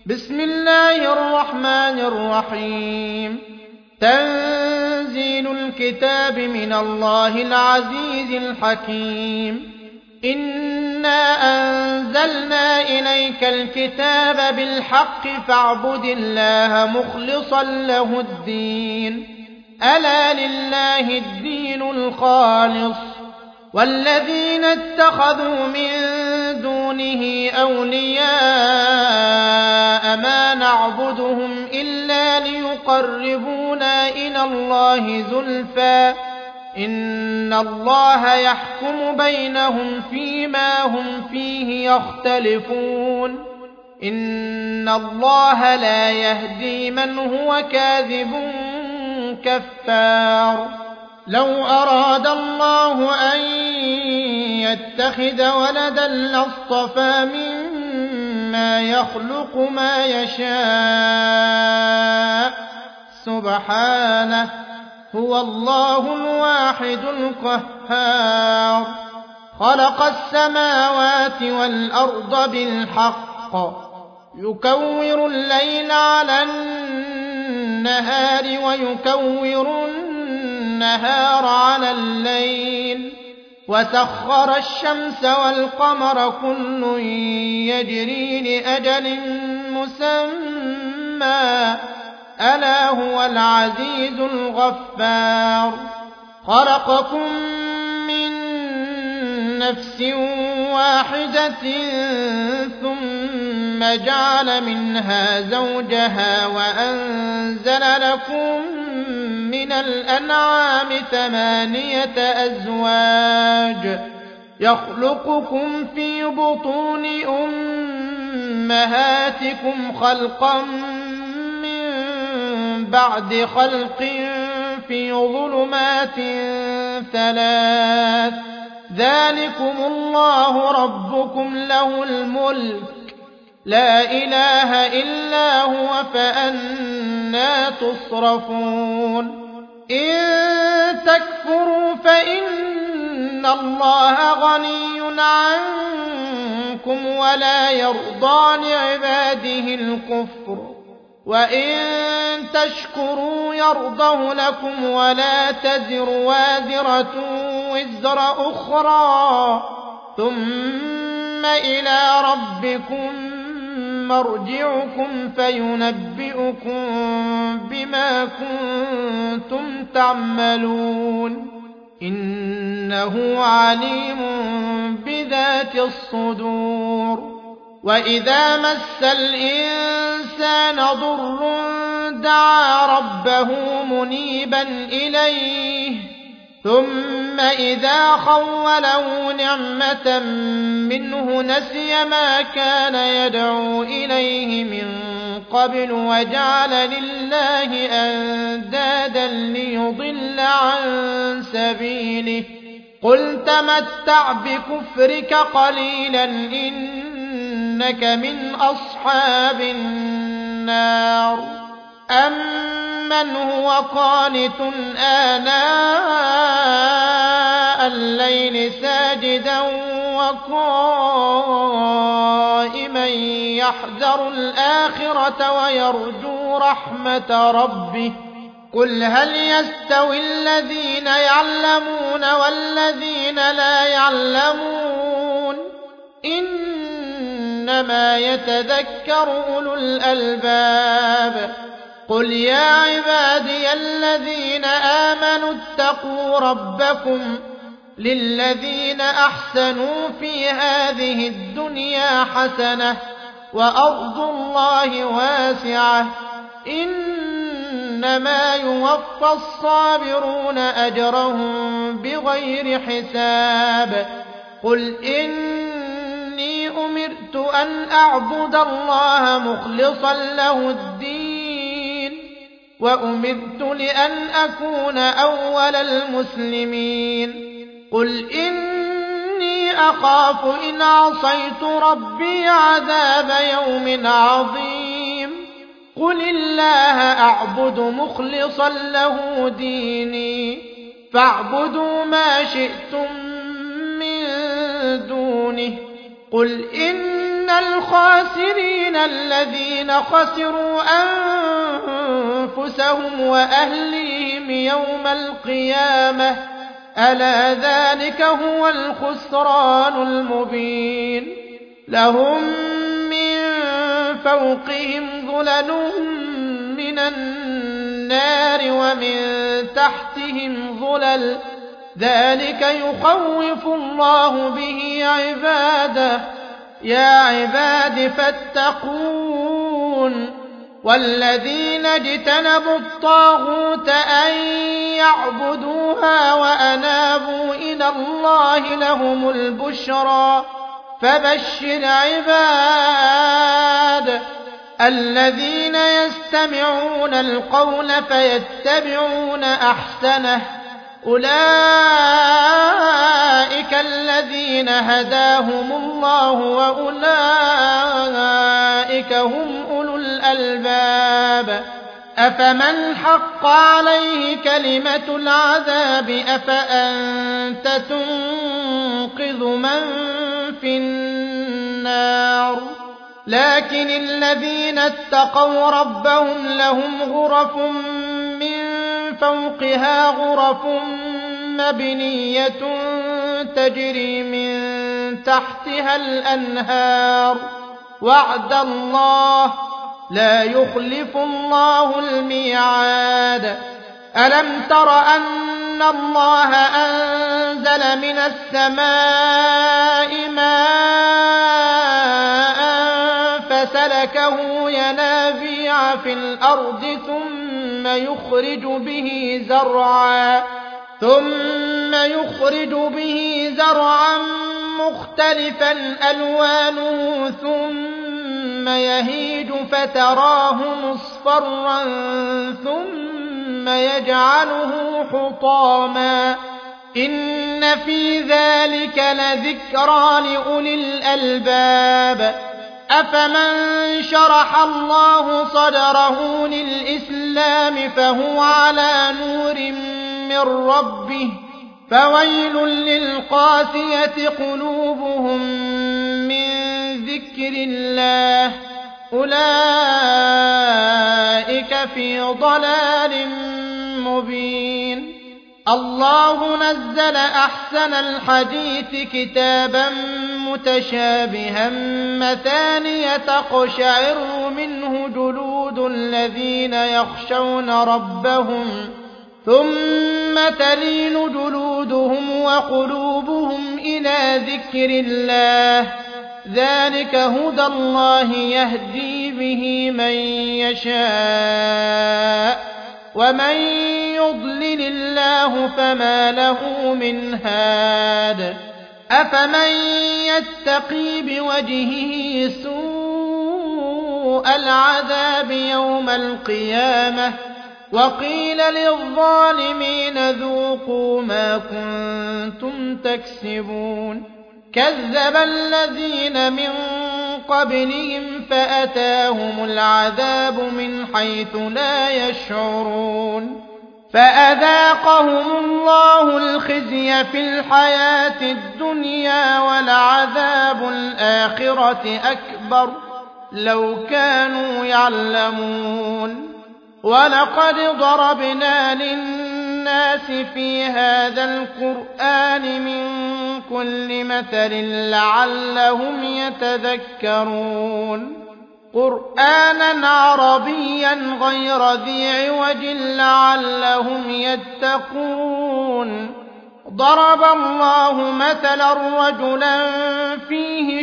بسم الله الرحمن الرحيم. تنزيل الكتاب من الله العزيز الحكيم. إنا أنزلنا إليك الكتاب بالحق فاعبد الله مخلصا له الدين. ألا لله الدين الخالص، والذين اتخذوا من دونه أولياء ما نعبدهم إلا ليقربونا إلى الله زلفى إن الله يحكم بينهم فيما هم فيه يختلفون. إن الله لا يهدي من هو كاذب كفار. لو أراد الله أن يتخذ ولدا لاصطفى مما يخلق ما يشاء سبحانه، هو الله الواحد القهار. خلق السماوات والأرض بالحق يكور الليل على النهار ويكور النهار على الليل، وسخر الشمس والقمر كل يجري لأجل مسمى ألا هو العزيز الغفار. خلقكم من نفس واحدة ثم جعل منها زوجها وأنزل لكم من الأنعام 8 أزواج يخلقكم في بطون أمهاتكم خلقا من بعد خلق في ظلمات 3. ذلكم الله ربكم له الملك لا إله إلا هو فأنى تصرفون. إن تكفروا فإن الله غني عنكم ولا يرضى لعباده الكفر، وإن تشكروا يرضه لكم ولا تزر وازرة وزر أخرى، ثم إلى ربكم مرجعكم فينبئكم بما كنتم تعملون. إنه عليم بذات الصدور. وإذا مس الإنسان ضر دعا ربه منيبا إليه ثم إذا خوله نعمة منه نسي ما كان يدعو إليه من قبل وجعل لله أندادا ليضل عن سبيله. قل تمتع بكفرك قليلا إنك من أصحاب النار. أمن هو قانت آناء الليل ساجدا وقائما يحذر الآخرة ويرجو رحمة ربه. قل هل يستوي الذين يعلمون والذين لا يعلمون؟ إنما يتذكر أولو الألباب. قل يا عبادي الذين آمنوا اتقوا ربكم للذين أحسنوا في هذه الدنيا حسنة وأرض الله واسعة إنما يوفى الصابرون أجرهم بغير حساب. قل إني أمرت أن أعبد الله مخلصا له الدين وأمرت لأن أكون أول المسلمين. قل إني أخاف إن عصيت ربي عذاب يوم عظيم. قل الله أعبد مخلصا له ديني فاعبدوا ما شئتم من دونه. قل إن الخاسرين الذين خسروا أنفسهم وأهليهم يوم القيامة ألا ذلك هو الخسران المبين لهم من فوقهم ظلل من النار ومن تحتهم ظلل ذلك يخوف الله به عباده يا عباد فاتقون والذين اجتنبوا الطاغوت أن يعبدوها وأنابوا إلى الله لهم البشرى فبشر عباد الذين يستمعون القول فيتبعون أحسنه أولئك الذين هداهم الله وأولئك هم أولو الألباب أفمن حق عليه كلمة العذاب أفأنت تنقذ من في النار لكن الذين اتقوا ربهم لهم غرف من فوقها غرف مبنية تجري من تحتها الأنهار وعد الله لا يخلف الله الميعاد ألم تر أن الله أنزل من السماء ماء فسلكه ينابيع في الأرض ثم يخرج به زرعا مختلفا ألوانه ثم يهيج فتراه مصفرا ثم يجعله حطاما إن في ذلك لذكرى لأولي الألباب أفمن شرح الله صدره للإسلام فهو على نور من ربه فويل للقاسية قلوبهم من ذكر الله أولئك في ضلال مبين الله نزل أحسن الحديث كتابا متشابها مثانية تقشعر منه جلود الذين يخشون ربهم ثم تلين جلودهم وقلوبهم إلى ذكر الله ذلك هدى الله يهدي به من يشاء ومن يضلل الله فما له من هاد أفمن يتقي بوجهه سوء العذاب يوم القيامة وقيل للظالمين ذوقوا ما كنتم تكسبون كذب الذين من قبلهم فأتاهم العذاب من حيث لا يشعرون فأذاقهم الله الخزي في الحياة الدنيا ولعذاب الآخرة أكبر لو كانوا يعلمون ولقد ضربنا للناس في هذا القرآن من كل مثل لعلهم يتذكرون قرآنا عربيا غير ذي عوج لعلهم يتقون ضرب الله مثلا رجلا فيه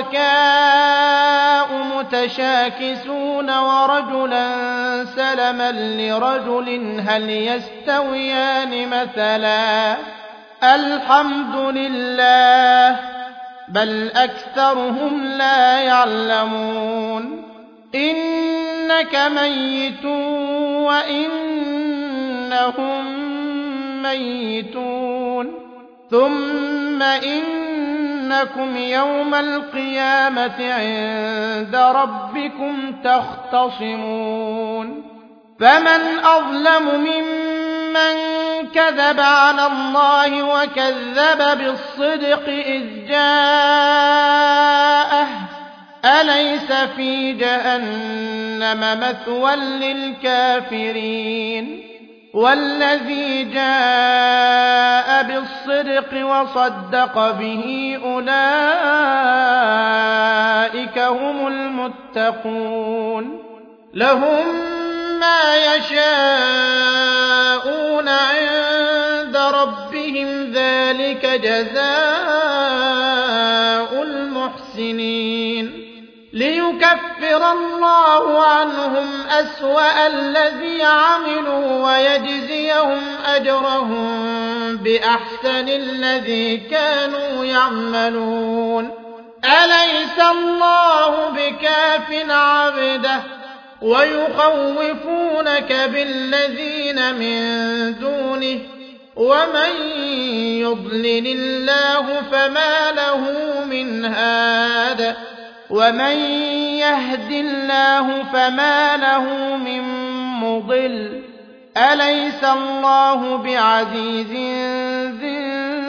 شركاء متشاكسون ورجلا سلما لرجل هل يستويان مثلا الحمد لله بل أكثرهم لا يعلمون إنك ميت وإنهم ميتون ثم إنكم يوم القيامة عند ربكم تختصمون فمن أظلم ممن كذب على الله وكذب بالصدق إذ جاءه أليس في جهنم مثوى للكافرين والذي جاء بالصدق وصدق به أولئك هم المتقون لهم ما يشاءون عند ربهم ذلك جزاء المحسنين ليكفر الله عنهم أسوأ الذي عملوا ويجزيهم أجرهم بأحسن الذي كانوا يعملون أليس الله بكاف عبده ويخوفونك بالذين من دونه ومن يضلل الله فما له من هاد ومن يهد الله فما له من مضل أليس الله بعزيز ذي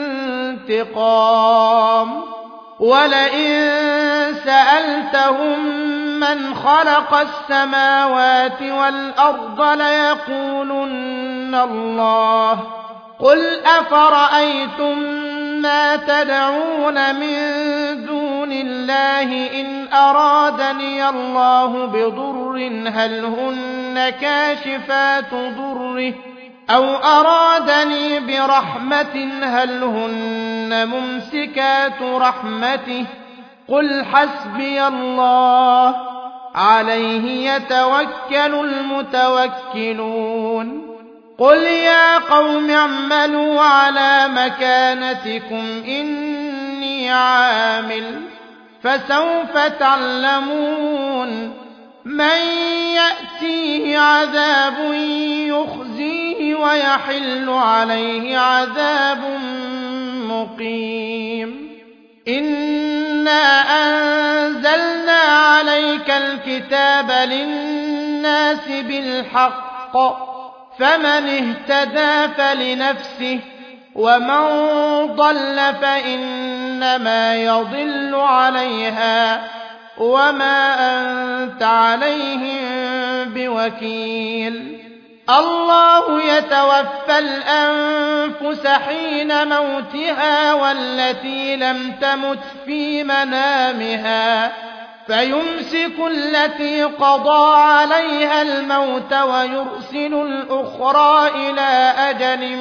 انتقام ولئن سألتهم من خلق السماوات والأرض ليقولن الله قل أفرأيتم ما تدعون من دون الله إن أرادني الله بضر هل هن كاشفات ضره أو أرادني برحمة هل هن ممسكات رحمته قل حسبي الله عليه يتوكل المتوكلون قل يا قوم اعملوا على مكانتكم إني عامل فسوف تعلمون من يأتيه عذاب يخزيه ويحل عليه عذاب مقيم إنا أنزلنا عليك الكتاب للناس بالحق فمن اهتدى فلنفسه ومن ضل فإنما يضل عليها وما أنت عليهم بوكيل الله يتوفى الأنفس حين موتها والتي لم تمت في منامها فيمسك التي قضى عليها الموت ويرسل الأخرى إلى أجل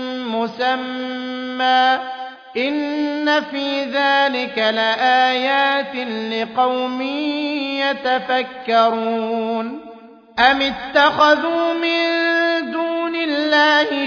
مسمى إن في ذلك لآيات لقوم يتفكرون أم اتخذوا من دون الله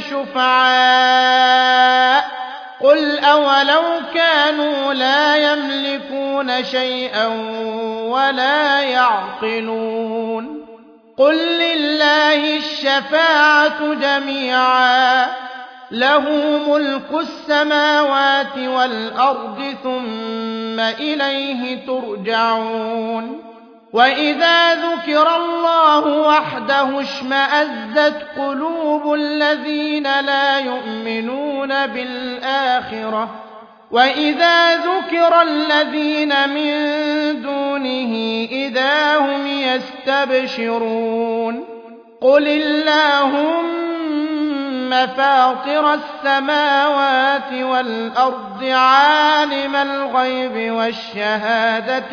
شفعاء قل أولو كانوا لا يملكون شيئا ولا يعقلون قل لله الشفاعة جميعا له ملك السماوات والأرض ثم إليه ترجعون وإذا ذكر الله وحده اشمأزت قلوب الذين لا يؤمنون بالآخرة وإذا ذكر الذين من دونه إذا هم يستبشرون قل اللهم فاطر السماوات والأرض عالم الغيب والشهادة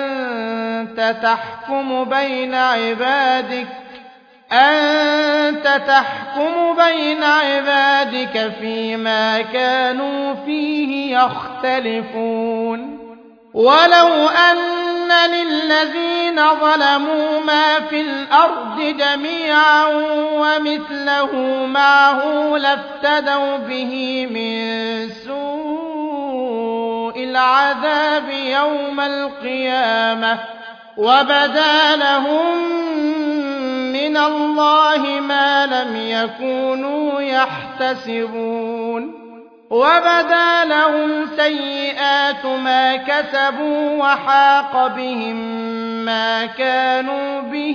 أنت تحكم بين عبادك فيما كانوا فيه يختلفون ولو أن للذين ظلموا ما في الأرض جميعا ومثله معه لافتدوا به من سوء العذاب يوم القيامة وبدا لهم من الله ما لم يكونوا يحتسبون وبدا لهم سيئات ما كسبوا وحاق بهم ما كانوا به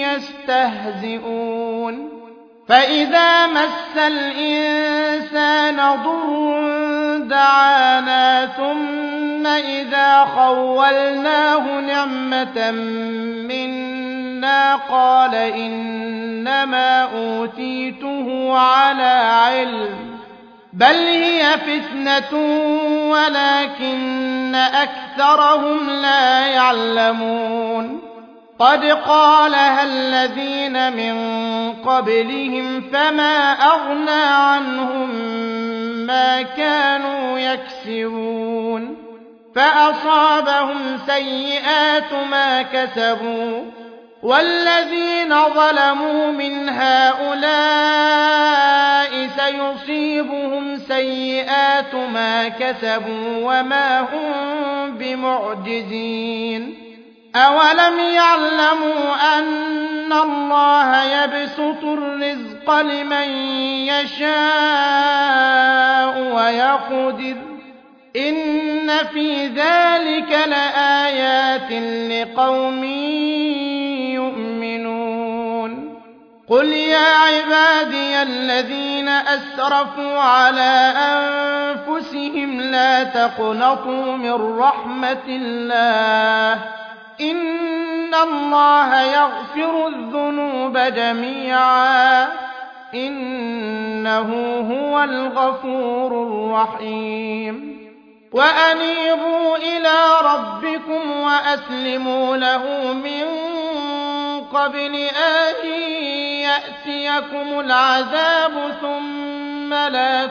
يستهزئون فإذا مس الإنسان ضر دعانا ثم إذا خولناه نعمة منا قال إنما أوتيته على علم بل هي فتنة ولكن أكثرهم لا يعلمون قد قالها الذين من قبلهم فما أغنى عنهم ما كانوا يكسبون فأصابهم سيئات ما كسبوا والذين ظلموا من هؤلاء سيصيبهم سيئات ما كسبوا وما هم بمعجزين أولم يعلموا أن الله يبسط الرزق لمن يشاء ويقدر إن في ذلك لآيات لقوم يؤمنون قل يا عبادي الذين أسرفوا على أنفسهم لا تقنطوا من رحمة الله إن الله يغفر الذنوب جميعا إنه هو الغفور الرحيم وأنيبوا إلى ربكم وأسلموا له من قبل أن يأتيكم العذاب ثم لا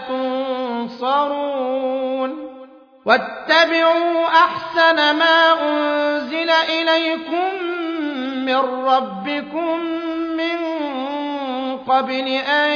تنصرون واتبعوا أحسن ما أنزل إليكم من ربكم من قبل أن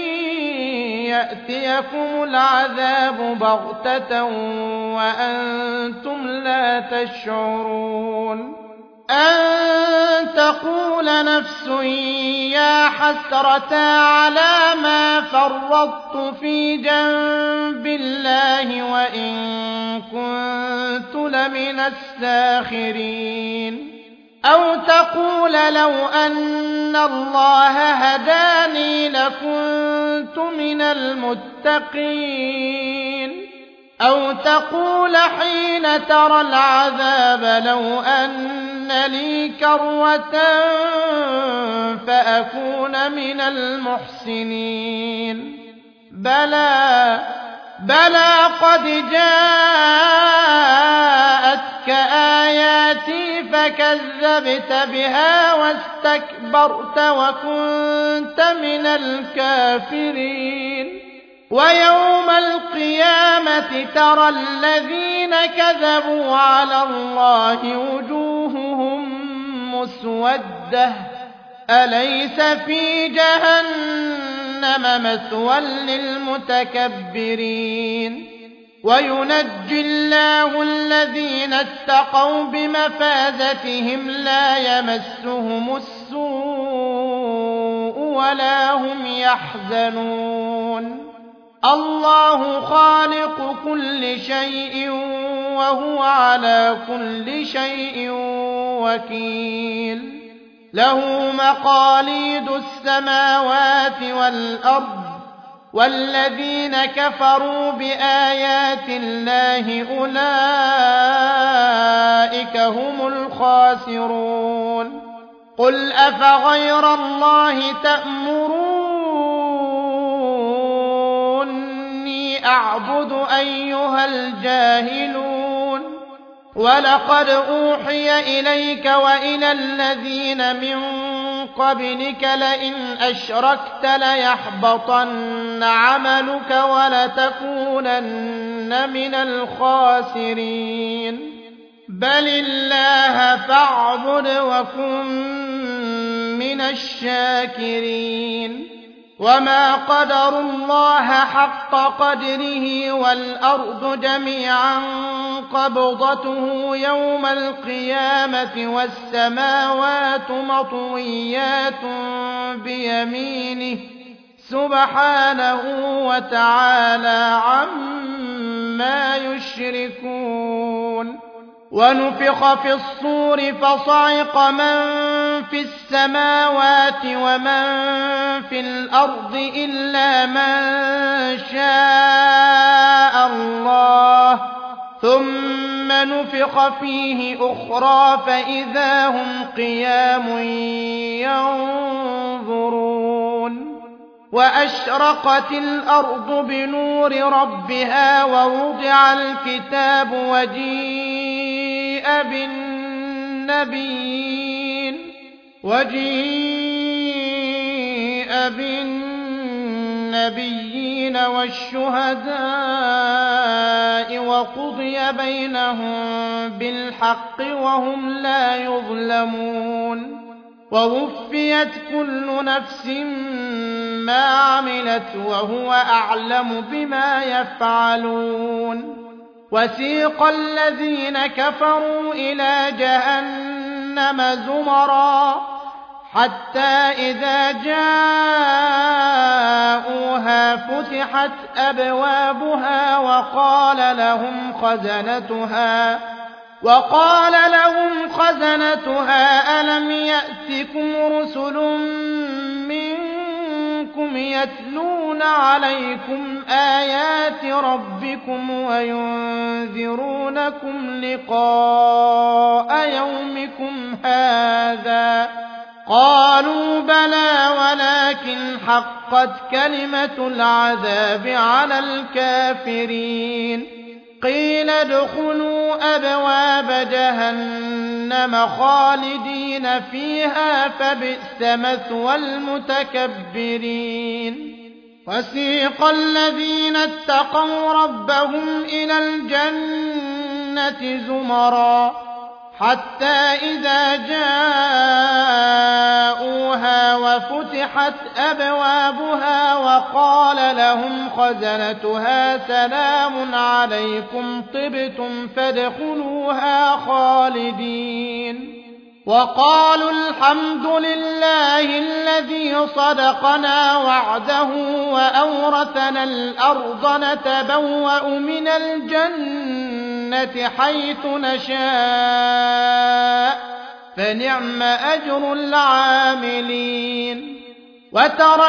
يأتيكم العذاب بغتة وأنتم لا تشعرون أن تقول نفس يا حسرة على ما فرطت في جنب الله وإن كنت لمن الساخرين أو تقول لو أن الله هداني لكنت من المتقين أو تقول حين ترى العذاب لو أن لي كرة فأكون من المحسنين بلى قد جاءتك آياتي فكذبت بها واستكبرت وكنت من الكافرين ويوم القيامة ترى الذين كذبوا على الله وجوههم مسودة أليس في جهنم مثوى للمتكبرين وينجي الله الذين اتقوا بمفازتهم لا يمسهم السوء ولا هم يحزنون الله خالق كل شيء وهو على كل شيء وكيل له مقاليد السماوات والأرض والذين كفروا بآيات الله أولئك هم الخاسرون قل أفغير الله تأمروني أعبد أيها الجاهلون ولقد أوحي إليك وإلى الذين من قبلك لئن أشركت ليحبطن عملك ولتكونن من الخاسرين بل الله فاعبد وكن من الشاكرين وما قدروا الله حق قدره والأرض جميعا قبضته يوم القيامة والسماوات مطويات بيمينه سبحانه وتعالى عما يشركون ونفخ في الصور فصعق من في السماوات ومن في الأرض إلا من شاء الله ثم نفخ فيه أخرى فإذا هم قيام ينظرون وأشرقت الأرض بنور ربها ووضع الكتاب وجيء بالنبيين والشهداء وقضي بينهم بالحق وهم لا يظلمون ووفيت كل نفس ما عملت وهو أعلم بما يفعلون وسيق الذين كفروا إلى جهنم زمرا حتى إذا جاءوها فتحت أبوابها وقال لهم خزنتها ألم يأتكم رسل منكم يتلون عليكم آيات ربكم وينذرونكم لقاء يومكم هذا قالوا بلى ولكن حقت كلمة العذاب على الكافرين قيل ادخلوا أبواب جهنم خالدين فيها فبئس مثوى المتكبرين وسيق الذين اتقوا ربهم إلى الجنة زمرا حتى إذا جاءوها وفتحت أبوابها وقال لهم خزنتها سلام عليكم طبتم فادخلوها خالدين وقالوا الحمد لله الذي صدقنا وعده وأورثنا الأرض نتبوأ من الجنة حيث نشاء فنعم أجر العاملين وترى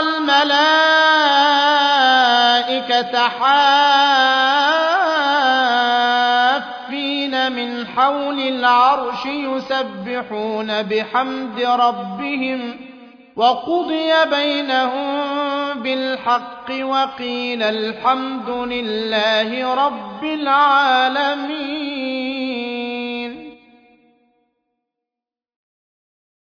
الملائكة حافين من حول العرش يسبحون بحمد ربهم وقضي بينهم بالحق وقيل الحمد لله رب العالمين